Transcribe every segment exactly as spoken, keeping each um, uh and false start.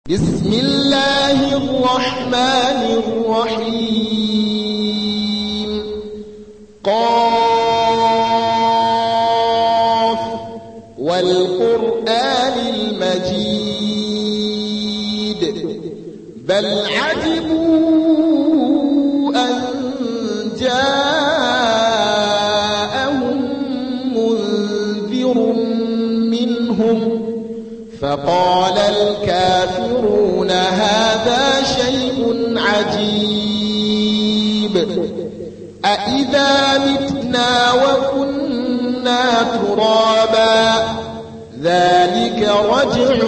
بسم الله الرحمن الرحيم قاف والقرآن المجيد بل عجبوا أن جاءهم منذر منهم فقال الكافرون هذا شيء عجيب أإذا متنا وكنا ترابا ذلك رجع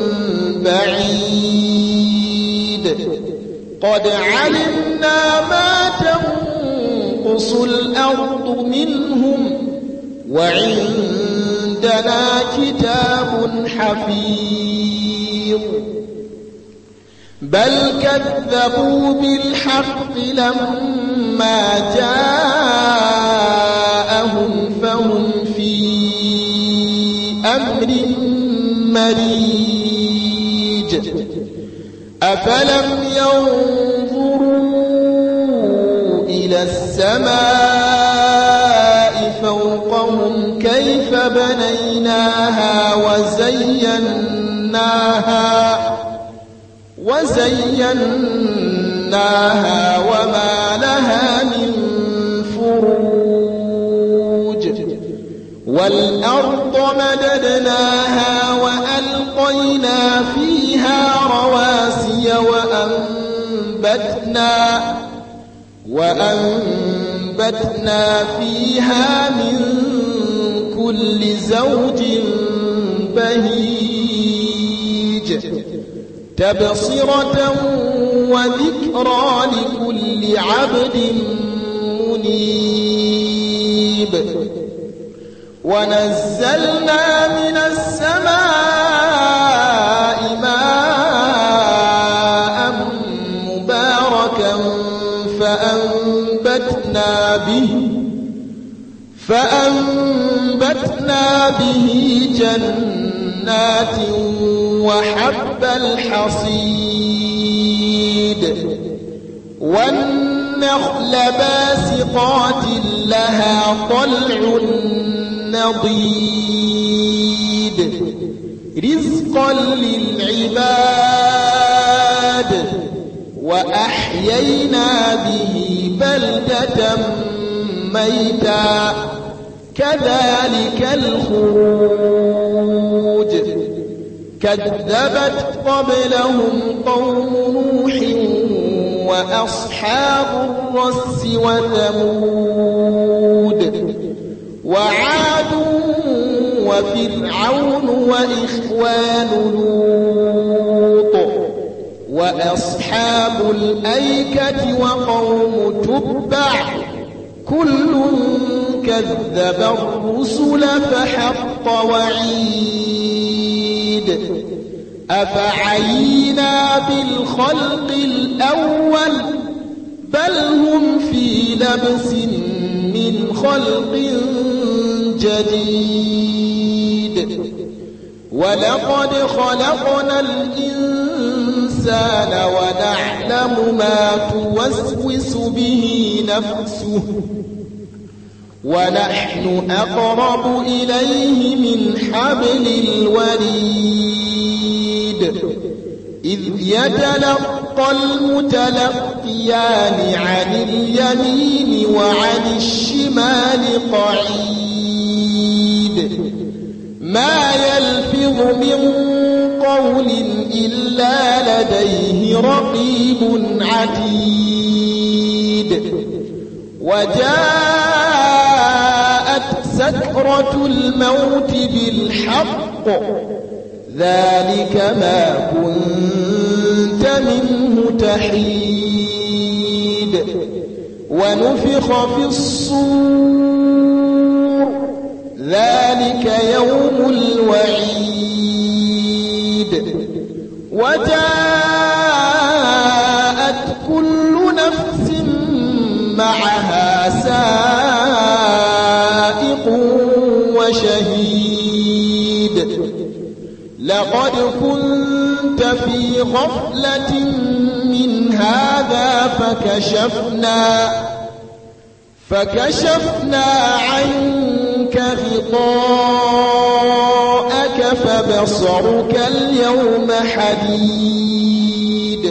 بعيد قد علمنا ما تنقص الأرض منهم وعندنا كتاب حفيظ بل كذبوا بالحق لما جاءهم فهم في أمر مريج أفلم ينظروا إلى السماء فوقهم كيف بنيناها وزيناها وزيناها وما لها من فروج والأرض مددناها وألقينا فيها رواسي وأنبتنا وأنبتنا فيها من كل زوج بهيج تبصرة وذكرى لكل عبد منيب ونزلنا من السماء ماء مباركا فأنبتنا به فأنبتنا به جنات وحب الحصيد والنخل باسقات لها طلع نضيد رزقا للعباد وأحيينا به بلدة ميتا كذلك الخروج كذبت قبلهم قوم نوح وأصحاب الرس وثمود وعاد وفرعون وإخوان لوط وأصحاب الأيكة وقوم تبع كل كذب الرسل فحق وعيد أفعينا بالخلق الأول بل هم في لبس من خلق جديد ولقد خلقنا الإنسان ونعلم ما توسوس به نفسه ونحن أقرب إليه من حبل الوريد إذ يتلقى المتلقيان عن اليمين وعن الشمال قعيد ما يلفظ من قول إلا لديه رقيب عتيد وجاءت سكرة الموت بالحق ذلك ما كنت منه تحيد ونفخ في الصور ذلك يوم الوعيد وجاءت كل نفس معها سائق وشهيد لقد كنت في غفلة من هذا فكشفنا فكشفنا عنك غطاءك فبصرك اليوم حديد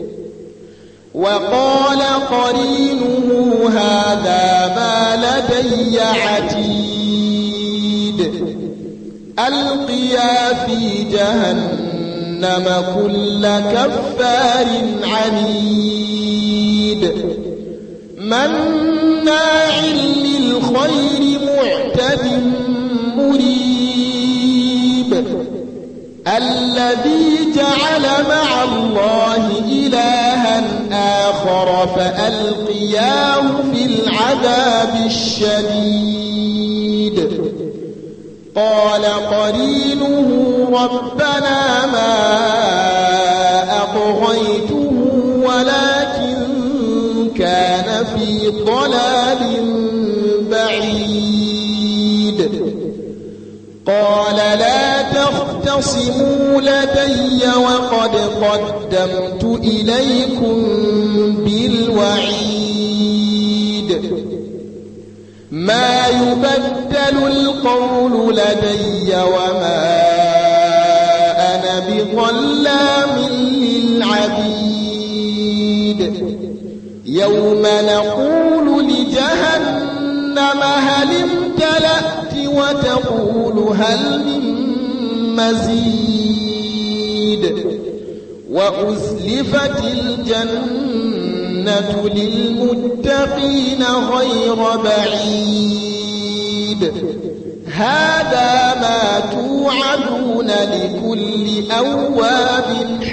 وقال قرينه هذا ما لدي عتيد ألقيا في جهنم كل كفار عنيد مناع للخير معتد مريب الذي جعل مع الله إلها آخر فألقياه في العذاب الشديد قال قرينه ربنا ما أطغيته ولكن كان في ضلال بعيد قال لا تختصموا لدي وقد قدمت إليكم بالوعيد ما يبدل القول لدي وما أنا بظلام للعبيد يوم نقول لجهنم هل امتلأت وتقول هل من مزيد وأزلفت الجنة للمتقين غير بعيد هذا ما توعدون لكل أواب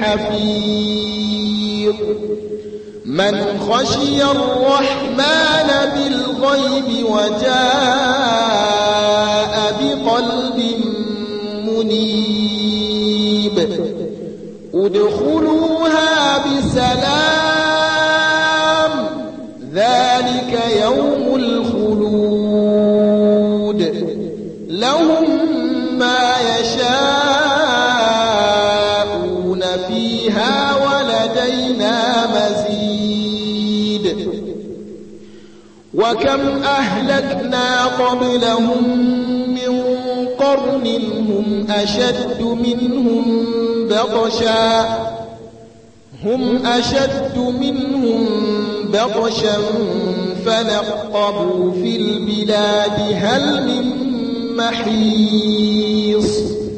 حفيظ من خشي الرحمن بالغيب وجاء بقلب منيب ادخلوها بسلام ذلك يوم الخلود لهم ما يشاءون فيها ولدينا مزيد وكم أهلكنا قبلهم من قرن هم أشد منهم بطشا هم أشد منهم بطشا فنقبوا في البلاد هل من محيص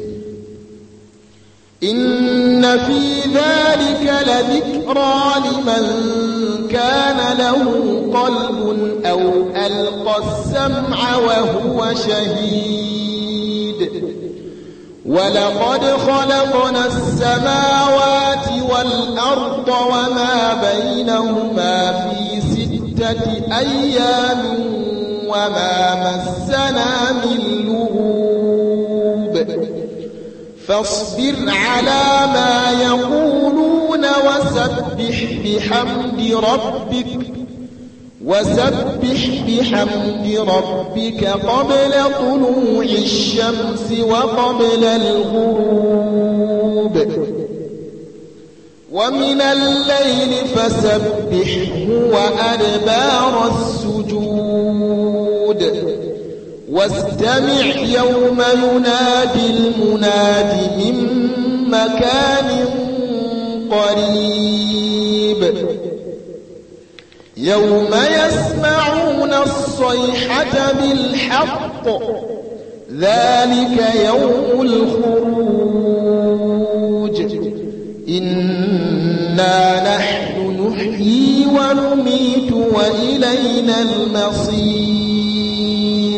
إن في ذلك لذكرى لمن كان له قلب أو ألقى السمع وهو شهيد ولقد خلقنا السماوات والأرض وما بينهما في ستة أيام وما مسنا من لغوب فاصبر على ما يقولون وسبح بحمد ربك وسبح بحمد ربك قبل طلوع الشمس وقبل الغروب ومن الليل فسبحه وأدبار السجود واستمع يوم ينادي المناد من مكان قريب يوم يسمعون الصيحة بالحق ذلك يوم الخروج إنا نحن نحيي ونميت وإلينا المصير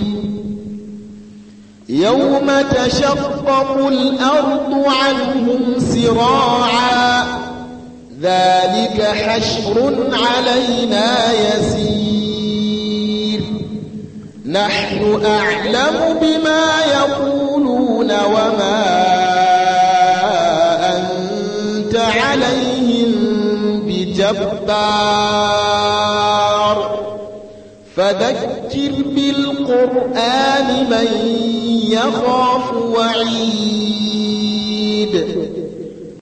يوم تشقق الأرض عنهم سراعا ذلك حشر علينا يسير نحن أعلم بما يقولون وما أنت عليهم بجبار فذكر بالقرآن من يخاف وعيد